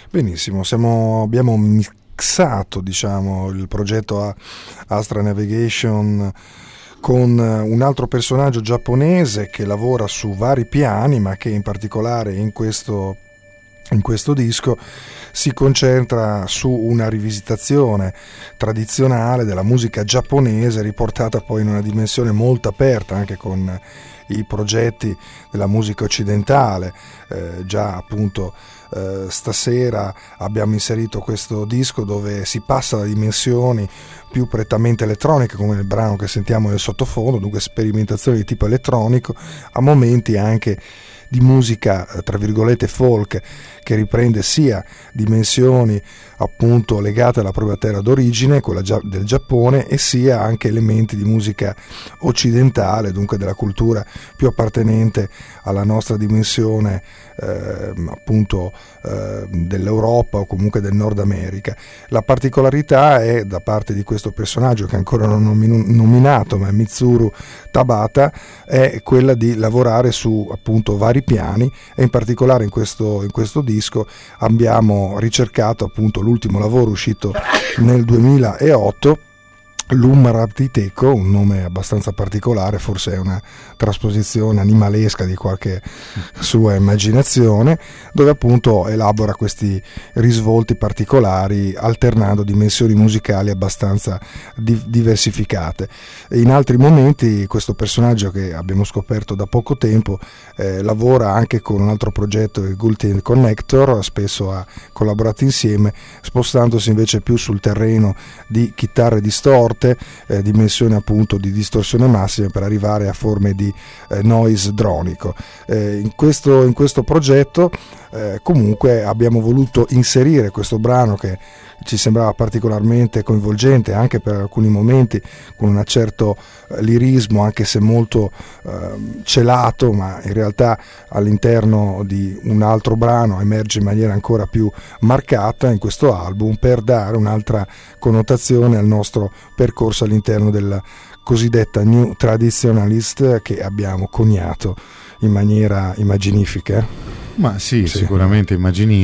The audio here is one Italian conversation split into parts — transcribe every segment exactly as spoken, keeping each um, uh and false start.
Benissimo, siamo, abbiamo mixato, diciamo, il progetto Astra Navigation con un altro personaggio giapponese che lavora su vari piani, ma che in particolare in questo, in questo disco si concentra su una rivisitazione tradizionale della musica giapponese, riportata poi in una dimensione molto aperta, anche con i progetti della musica occidentale. Eh, già appunto eh, stasera abbiamo inserito questo disco dove si passa da dimensioni più prettamente elettroniche, come nel brano che sentiamo nel sottofondo, dunque sperimentazioni di tipo elettronico, a momenti anche di musica tra virgolette folk, che riprende sia dimensioni appunto legate alla propria terra d'origine, quella del Giappone, e sia anche elementi di musica occidentale, dunque della cultura più appartenente alla nostra dimensione eh, appunto eh, dell'Europa o comunque del Nord America. La particolarità è, da parte di questo personaggio che ancora non ho nominato, ma è Mitsuru Tabata, è quella di lavorare su appunto vari piani, e in particolare in questo, in questo disco abbiamo ricercato appunto l'ultimo lavoro uscito nel duemilaotto, L'Ummaraptiteco, un nome abbastanza particolare, forse è una trasposizione animalesca di qualche sua immaginazione, dove appunto elabora questi risvolti particolari alternando dimensioni musicali abbastanza di- diversificate. In altri momenti questo personaggio, che abbiamo scoperto da poco tempo, eh, lavora anche con un altro progetto, il Gultin Connector, spesso ha collaborato insieme, spostandosi invece più sul terreno di chitarre distorte, Eh, dimensioni appunto di distorsione massima, per arrivare a forme di eh, noise dronico. Eh, in, questo, in questo progetto eh, comunque abbiamo voluto inserire questo brano che ci sembrava particolarmente coinvolgente, anche per alcuni momenti con un certo eh, lirismo, anche se molto eh, celato, ma in realtà all'interno di un altro brano emerge in maniera ancora più marcata in questo album, per dare un'altra connotazione al nostro percorso all'interno della cosiddetta New Traditionalist che abbiamo coniato in maniera immaginifica. Ma sì, sì, sicuramente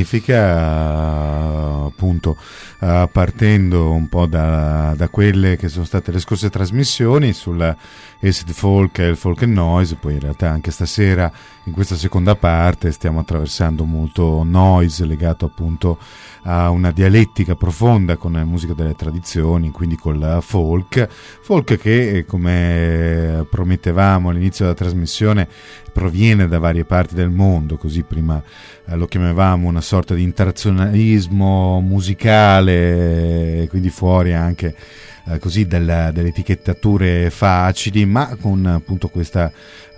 immaginifica, appunto uh, partendo un po' da, da quelle che sono state le scorse trasmissioni sulla acid folk e il folk and noise. Poi in realtà anche stasera in questa seconda parte stiamo attraversando molto noise legato appunto a una dialettica profonda con la musica delle tradizioni, quindi col folk folk che, come promettevamo all'inizio della trasmissione, proviene da varie parti del mondo, così prima eh, lo chiamavamo una sorta di internazionalismo musicale, quindi fuori anche eh, così delle, delle etichettature facili, ma con appunto questa,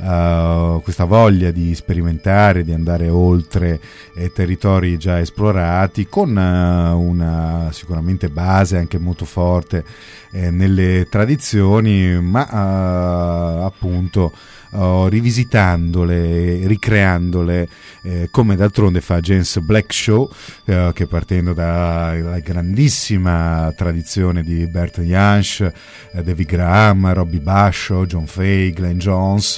uh, questa voglia di sperimentare, di andare oltre eh, territori già esplorati, con uh, una sicuramente base anche molto forte eh, nelle tradizioni, ma uh, appunto Uh, rivisitandole, ricreandole, eh, come d'altronde fa James Blackshaw, uh, che partendo dalla grandissima tradizione di Bert Jansch, uh, David Graham, Robbie Basho, John Fay, Glenn Jones,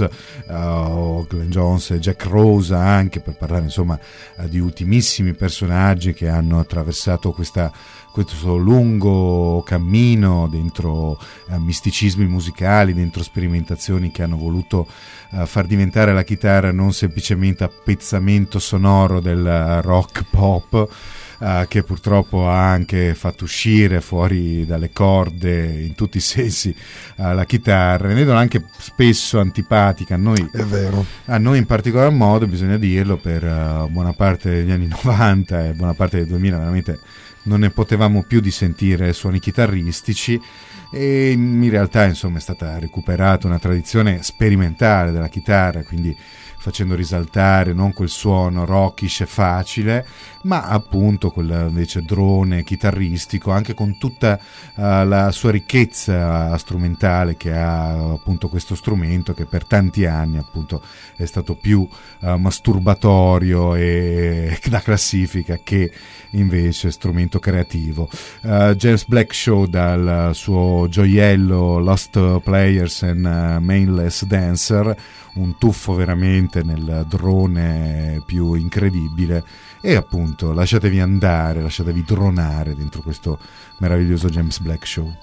uh, Glenn Jones e Jack Rose, anche per parlare insomma uh, di ultimissimi personaggi che hanno attraversato questa questo lungo cammino dentro eh, misticismi musicali, dentro sperimentazioni che hanno voluto eh, far diventare la chitarra non semplicemente appezzamento sonoro del rock pop, eh, che purtroppo ha anche fatto uscire fuori dalle corde in tutti i sensi eh, la chitarra, rendendola anche spesso antipatica a noi. È vero. A noi in particolar modo, bisogna dirlo, per uh, buona parte degli anni novanta e buona parte del duemila veramente non ne potevamo più di sentire suoni chitarristici, e in realtà insomma è stata recuperata una tradizione sperimentale della chitarra, quindi facendo risaltare non quel suono rockish e facile, ma appunto quel invece drone chitarristico, anche con tutta uh, la sua ricchezza strumentale che ha appunto questo strumento, che per tanti anni appunto è stato più uh, masturbatorio e da classifica che invece strumento creativo. uh, James Blackshaw, dal suo gioiello Lost Players and uh, Mainless Dancer, un tuffo veramente veramente nel drone più incredibile. E appunto lasciatevi andare, lasciatevi dronare dentro questo meraviglioso James Black Show.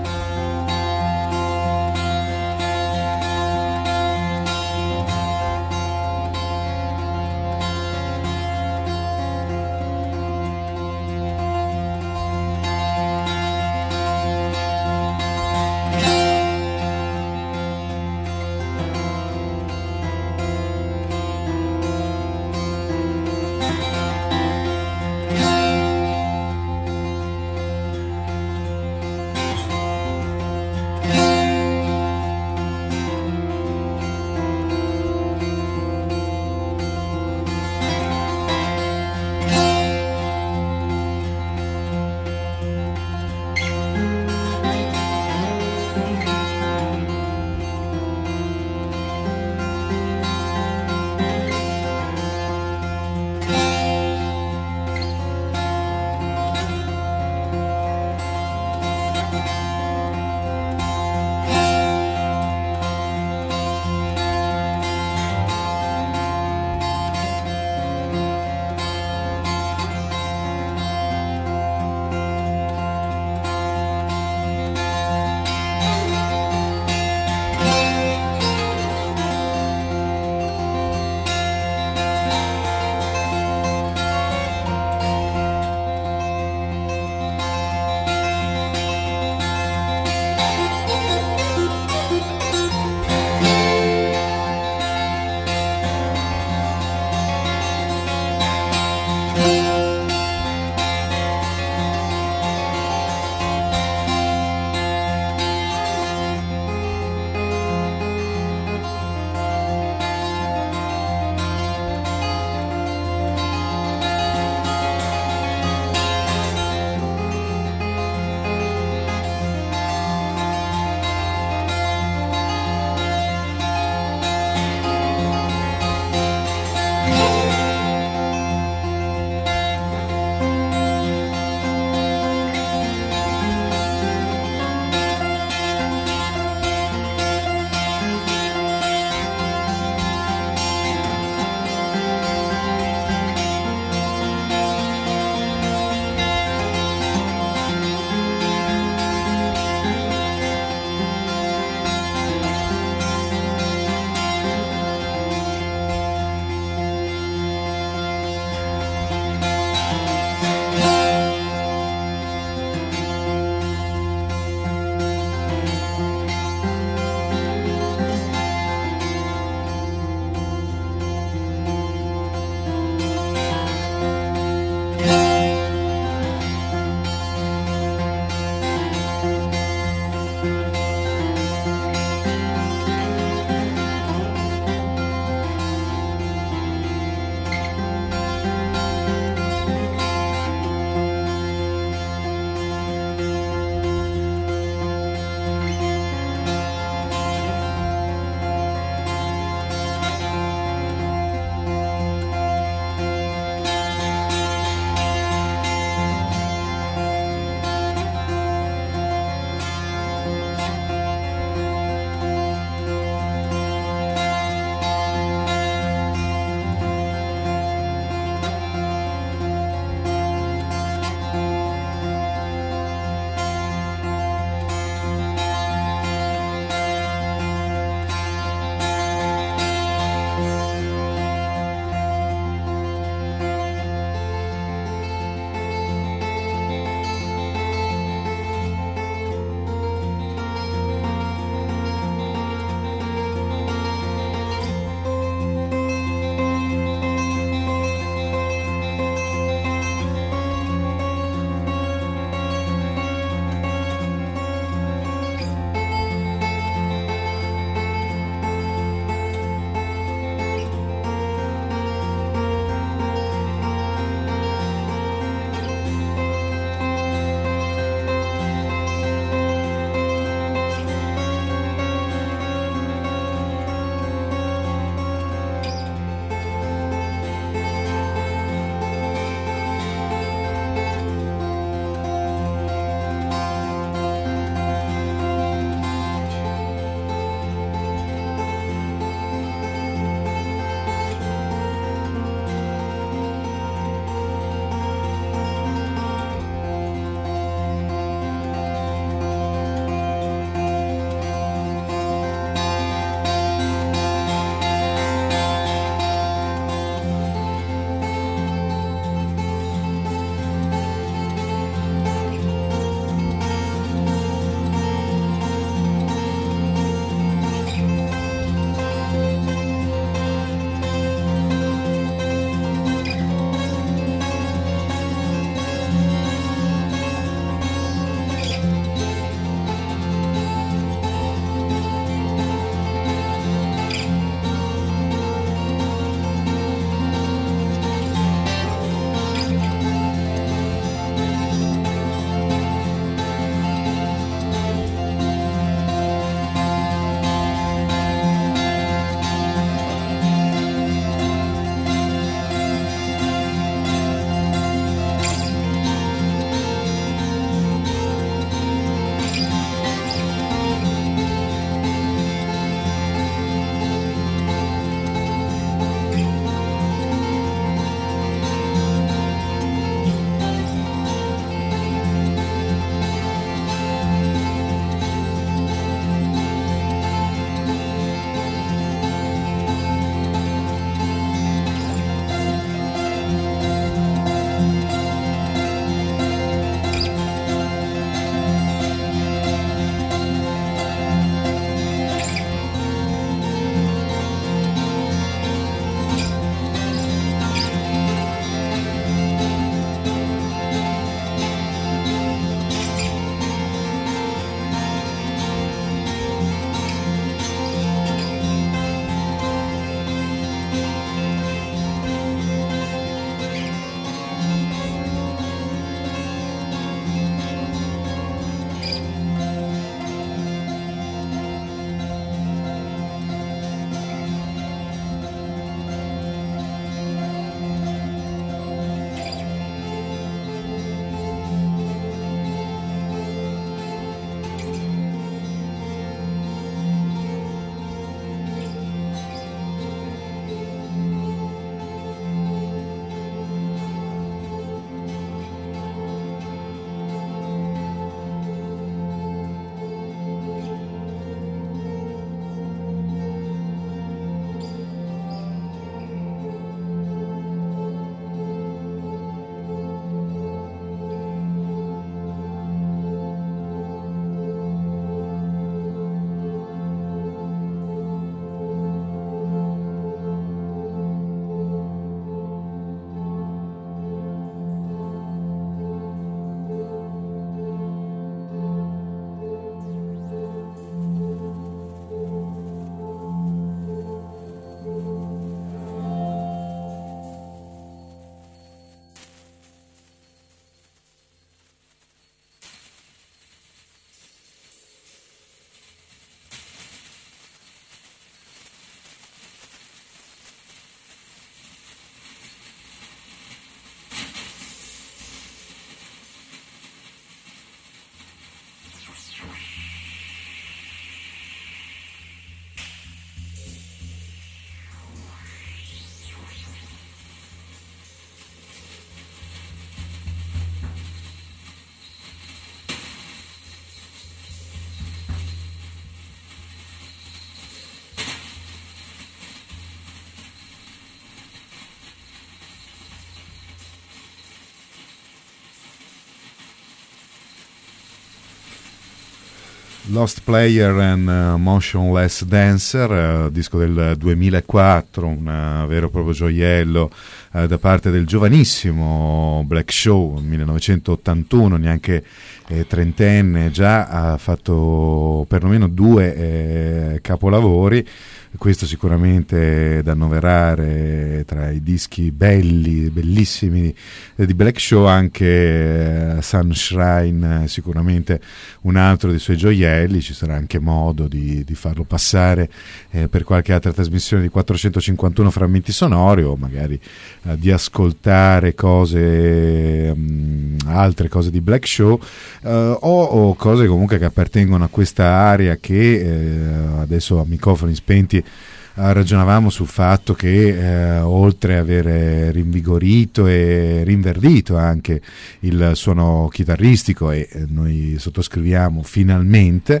Lost Player and uh, Motionless Dancer, uh, disco del duemilaquattro, un uh, vero e proprio gioiello uh, da parte del giovanissimo Black Show, millenovecentottantuno, neanche eh, trentenne, già ha fatto perlomeno due eh, capolavori. Questo sicuramente da annoverare tra i dischi belli, bellissimi di Black Show. Anche uh, Sunshrine, sicuramente un altro dei suoi gioielli. Ci sarà anche modo di, di farlo passare eh, per qualche altra trasmissione di quattrocentocinquantuno frammenti sonori, o magari uh, di ascoltare cose um, altre cose di Black Show, uh, o, o cose comunque che appartengono a questa area che eh, adesso a microfoni spenti ragionavamo sul fatto che eh, oltre a avere rinvigorito e rinverdito anche il suono chitarristico, e eh, noi sottoscriviamo finalmente,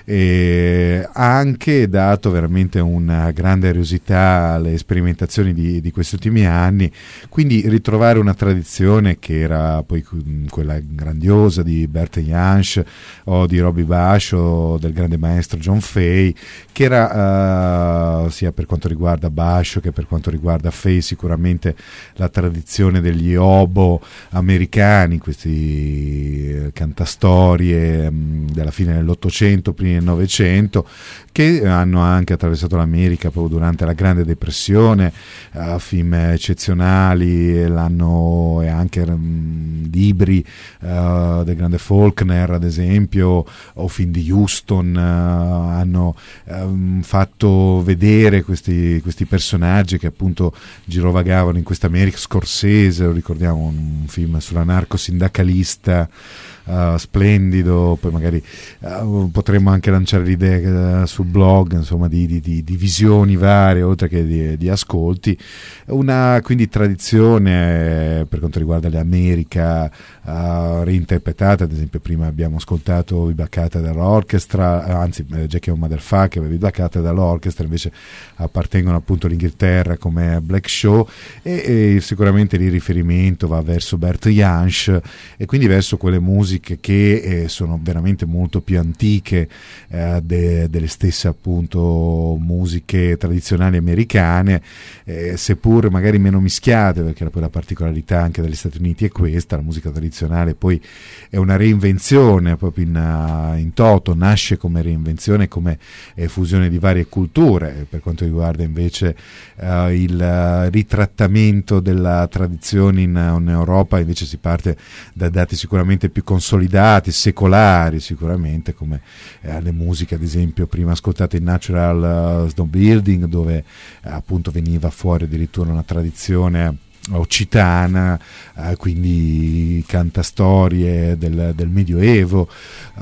e ha anche dato veramente una grande ariosità alle sperimentazioni di, di questi ultimi anni, quindi ritrovare una tradizione che era poi quella grandiosa di Bert Jansch o di Robbie Bush o del grande maestro John Fay, che era uh, sia per quanto riguarda Bush che per quanto riguarda Fay sicuramente la tradizione degli obo americani, questi cantastorie mh, della fine dell'Ottocento, primi del Novecento, che hanno anche attraversato l'America proprio durante la Grande Depressione, uh, film eccezionali, l'hanno, e anche mh, libri uh, del grande Faulkner ad esempio, o film di Houston, uh, hanno um, fatto vedere questi, questi personaggi che appunto girovagavano in questa America. Scorsese, lo ricordiamo, un film sull'anarco-sindacalista Uh, splendido. Poi magari uh, potremmo anche lanciare l'idea uh, sul blog, insomma, di, di, di, di visioni varie oltre che di, di ascolti. Una quindi tradizione eh, per quanto riguarda l'America uh, reinterpretata. Ad esempio prima abbiamo ascoltato We Black Cat dall'orchestra, anzi eh, Jackie on Motherfucker, We Black Cat dall'orchestra, invece appartengono appunto all'Inghilterra come Black Show, e, e sicuramente lì il riferimento va verso Bert Jansch e quindi verso quelle musiche che eh, sono veramente molto più antiche eh, de, delle stesse appunto musiche tradizionali americane, eh, seppur magari meno mischiate, perché poi la particolarità anche degli Stati Uniti è questa: la musica tradizionale poi è una reinvenzione proprio in, in toto, nasce come reinvenzione, come eh, fusione di varie culture. Per quanto riguarda invece eh, il uh, ritrattamento della tradizione in, in Europa, invece si parte da dati sicuramente più consolidati, secolari sicuramente, come eh, le musiche ad esempio prima ascoltate in Natural uh, Snow Building, dove eh, appunto veniva fuori addirittura una tradizione occitana, eh, quindi cantastorie del, del Medioevo, uh,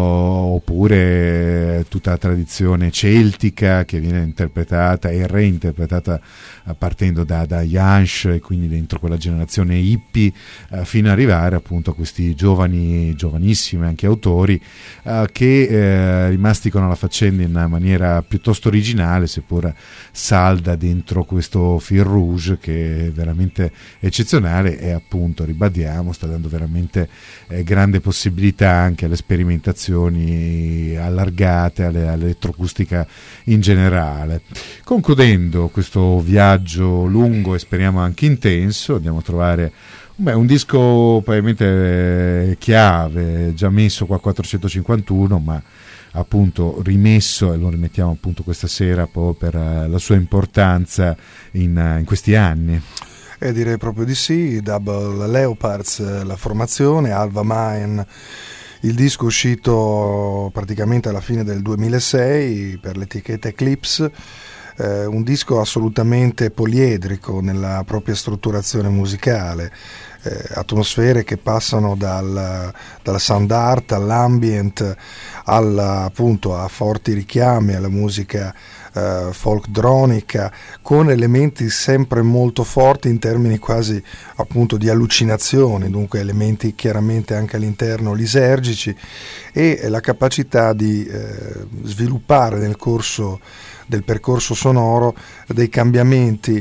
oppure tutta la tradizione celtica che viene interpretata e reinterpretata uh, partendo da, da Jansch, e quindi dentro quella generazione hippie, uh, fino ad arrivare appunto a questi giovani, giovanissimi anche autori uh, che eh, rimasticano la faccenda in maniera piuttosto originale, seppur salda dentro questo fil rouge che è veramente eccezionale, e appunto ribadiamo sta dando veramente eh, grande possibilità anche alle sperimentazioni allargate, alle, all'elettroacustica in generale. Concludendo questo viaggio lungo e speriamo anche intenso, andiamo a trovare Beh, un disco probabilmente chiave, già messo qua a quattrocentocinquantuno, ma appunto rimesso, e lo rimettiamo appunto questa sera proprio per la sua importanza in, in questi anni. Eh, direi proprio di sì. Double Leopards la formazione, Alva Main il disco, uscito praticamente alla fine del duemilasei per l'etichetta Eclipse. Eh, un disco assolutamente poliedrico nella propria strutturazione musicale, eh, atmosfere che passano dal, dalla sound art all'ambient, alla, appunto a forti richiami alla musica eh, folk dronica, con elementi sempre molto forti in termini quasi appunto di allucinazione, dunque elementi chiaramente anche all'interno lisergici, e la capacità di eh, sviluppare nel corso del percorso sonoro dei cambiamenti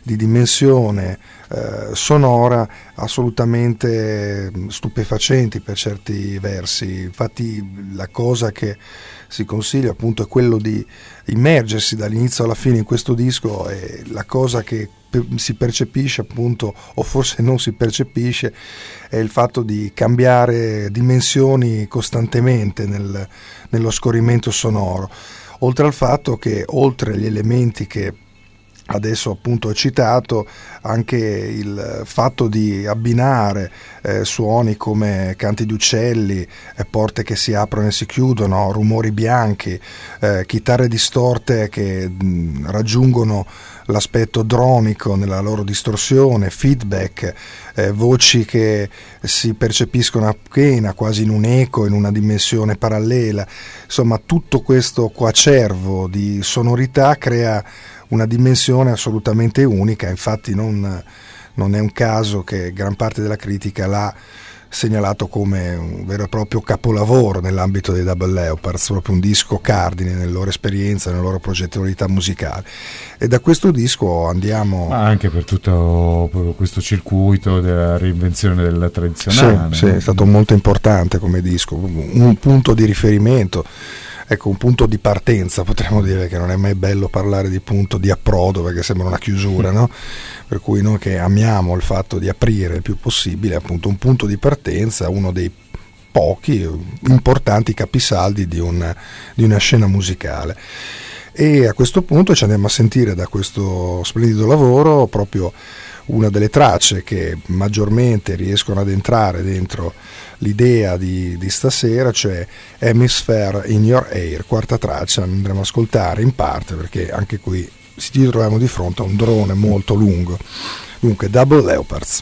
di dimensione eh, sonora assolutamente stupefacenti per certi versi. Infatti la cosa che si consiglia appunto è quello di immergersi dall'inizio alla fine in questo disco, e la cosa che si percepisce appunto, o forse non si percepisce, è il fatto di cambiare dimensioni costantemente nel, nello scorrimento sonoro, oltre al fatto che, oltre agli elementi che adesso appunto ho citato, anche il fatto di abbinare eh, suoni come canti di uccelli, eh, porte che si aprono e si chiudono, rumori bianchi, eh, chitarre distorte che mh, raggiungono l'aspetto dronico nella loro distorsione, feedback, eh, voci che si percepiscono appena quasi in un eco, in una dimensione parallela. Insomma, tutto questo coacervo di sonorità crea una dimensione assolutamente unica. Infatti non, non è un caso che gran parte della critica l'ha segnalato come un vero e proprio capolavoro nell'ambito dei Double Leopards, proprio un disco cardine nella loro esperienza, nella loro progettualità musicale. E da questo disco andiamo... Ma anche per tutto questo circuito della reinvenzione del tradizionale. Sì, sì, è stato molto importante come disco, un punto di riferimento. Ecco, un punto di partenza, potremmo dire, che non è mai bello parlare di punto di approdo perché sembra una chiusura, no? Per cui noi che amiamo il fatto di aprire il più possibile, appunto un punto di partenza, uno dei pochi importanti capisaldi di una, di una scena musicale. E a questo punto ci andiamo a sentire da questo splendido lavoro proprio una delle tracce che maggiormente riescono ad entrare dentro l'idea di, di stasera, cioè Hemisphere in Your Air, quarta traccia. Andremo a ascoltare in parte perché anche qui ci troviamo di fronte a un drone molto lungo. Dunque, Double Leopards.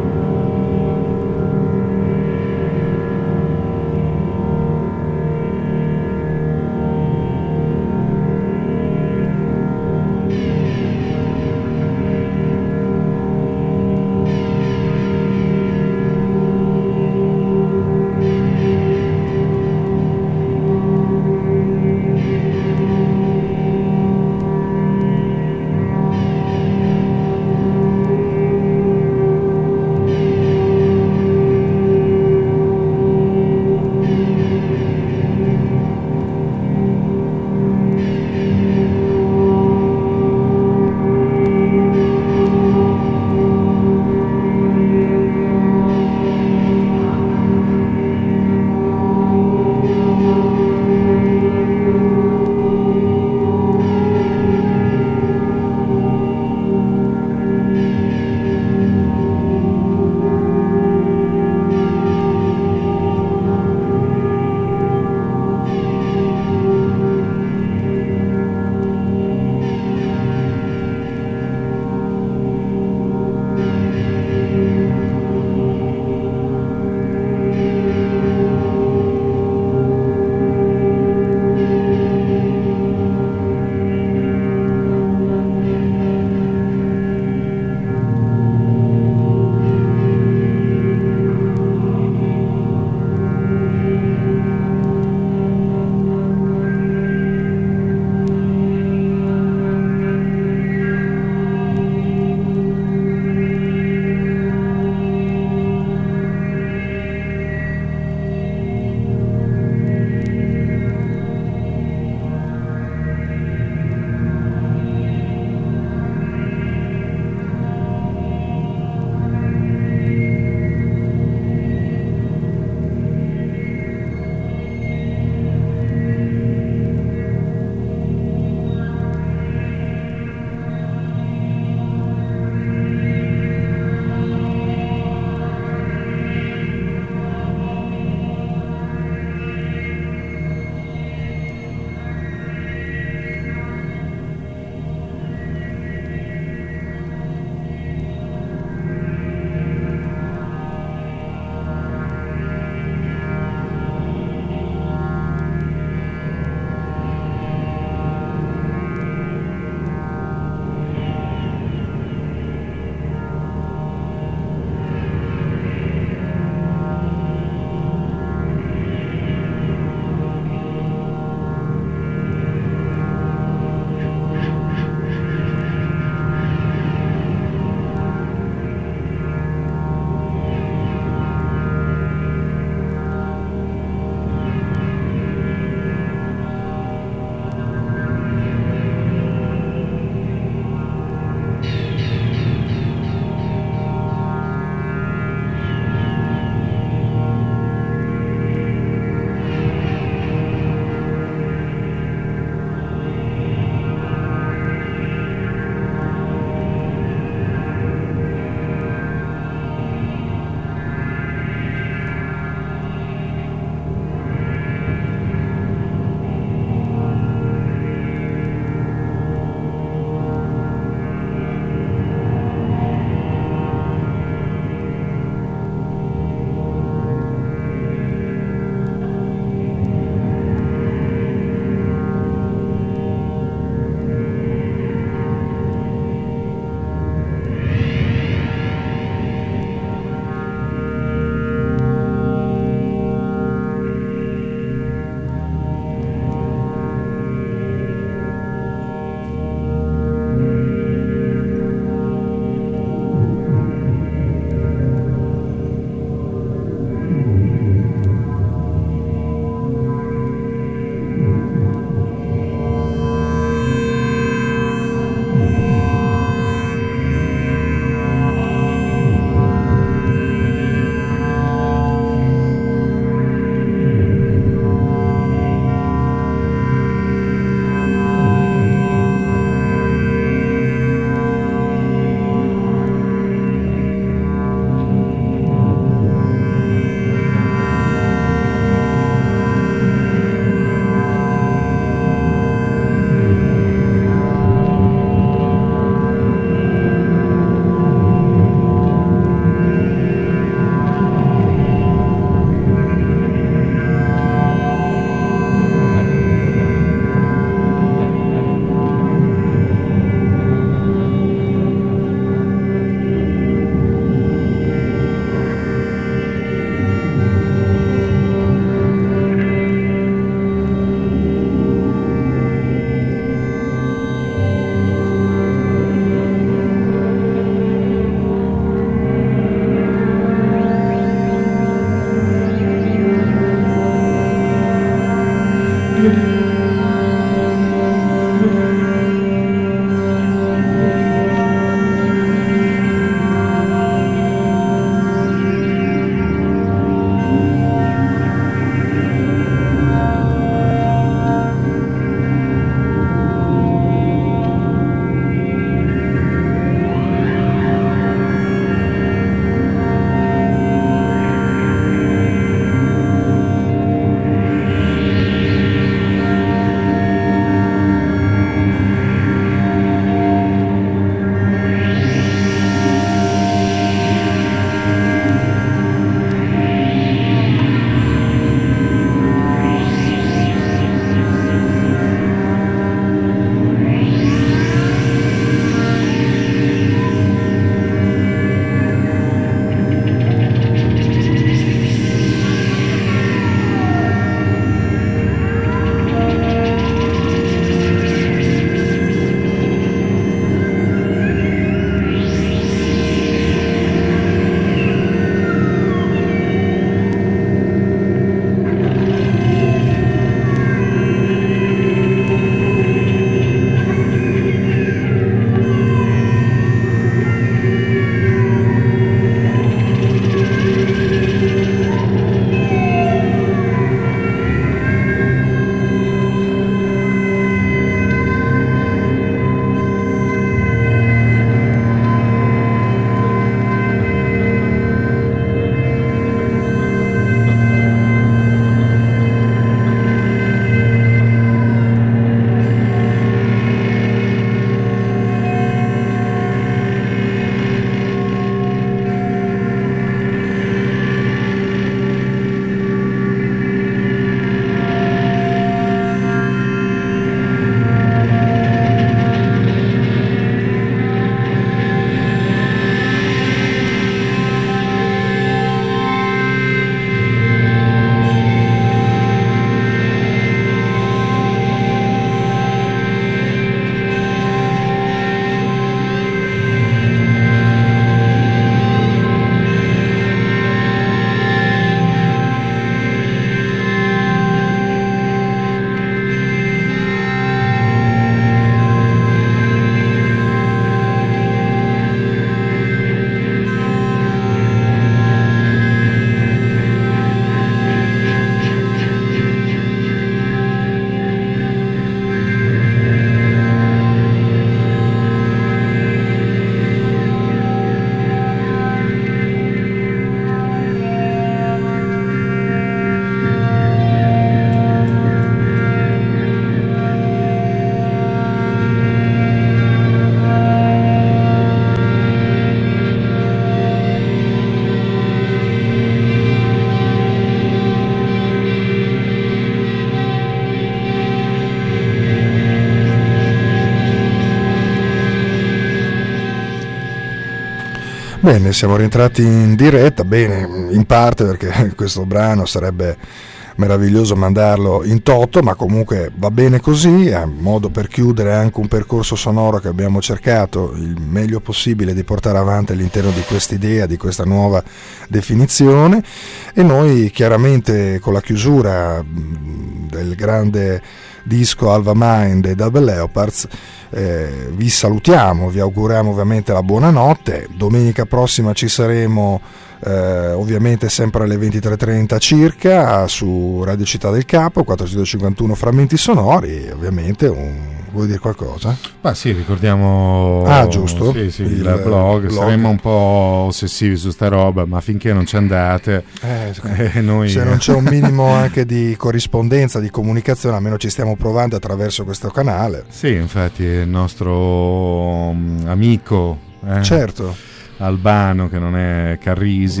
Bene, siamo rientrati in diretta, bene, in parte perché questo brano sarebbe meraviglioso mandarlo in toto, ma comunque va bene così, è un modo per chiudere anche un percorso sonoro che abbiamo cercato il meglio possibile di portare avanti all'interno di questa idea, di questa nuova definizione, e noi chiaramente con la chiusura del grande disco Alva Mind e Double Leopards eh, vi salutiamo, vi auguriamo ovviamente la buonanotte. Domenica prossima ci saremo eh, ovviamente sempre alle ventitré e trenta circa su Radio Città del Capo, quattrocentocinquantuno Frammenti Sonori, e ovviamente un... vuoi dire qualcosa? Ma sì, ricordiamo ah giusto sì, sì, il, il blog. blog saremmo un po' ossessivi su sta roba, ma finché non ci andate eh, eh, noi... se non c'è un minimo anche di corrispondenza, di comunicazione, almeno ci stiamo provando attraverso questo canale. Sì, infatti il nostro um, amico eh, certo Albano, che non è Carrisi,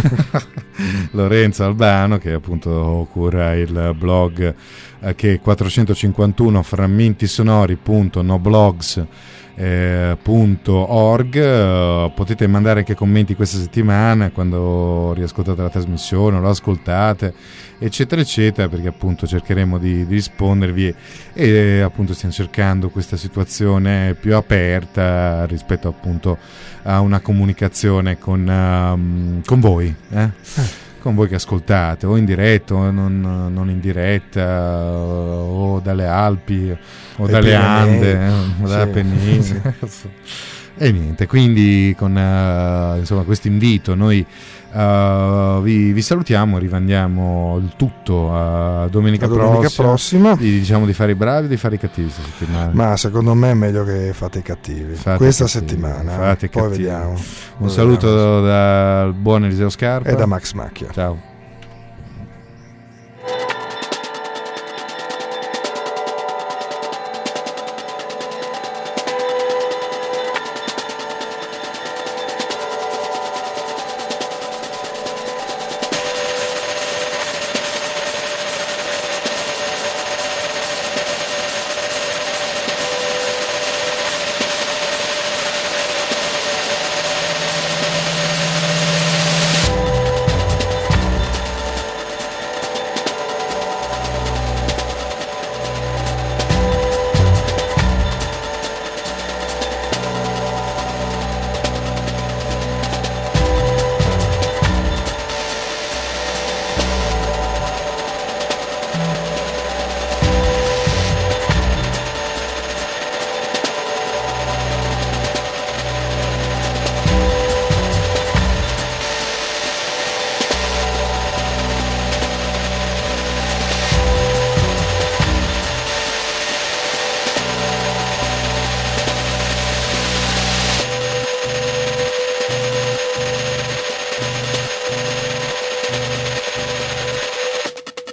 Lorenzo Albano, che appunto cura il blog eh, che è quattrocentocinquantuno frammenti sonori punto noblogs punto org. Eh, potete mandare anche commenti questa settimana quando riascoltate la trasmissione o lo ascoltate, eccetera eccetera, perché appunto cercheremo di, di rispondervi, e eh, appunto stiamo cercando questa situazione più aperta rispetto appunto a una comunicazione con, um, con voi eh? Eh. con voi che ascoltate, o in diretta o non, non in diretta, o dalle Alpi o e dalle Ande eh, o dalla sì. Pennina sì. E niente, quindi con uh, insomma questo invito noi uh, vi, vi salutiamo, rimandiamo il tutto a domenica, domenica prossima, prossima. Vi diciamo di fare i bravi o di fare i cattivi questa settimana? Ma secondo me è meglio che fate i cattivi fate questa cattivi. settimana fate poi cattivi. vediamo un saluto vediamo. Dal buon Eliseo Scarpa e da Max Macchia. Ciao.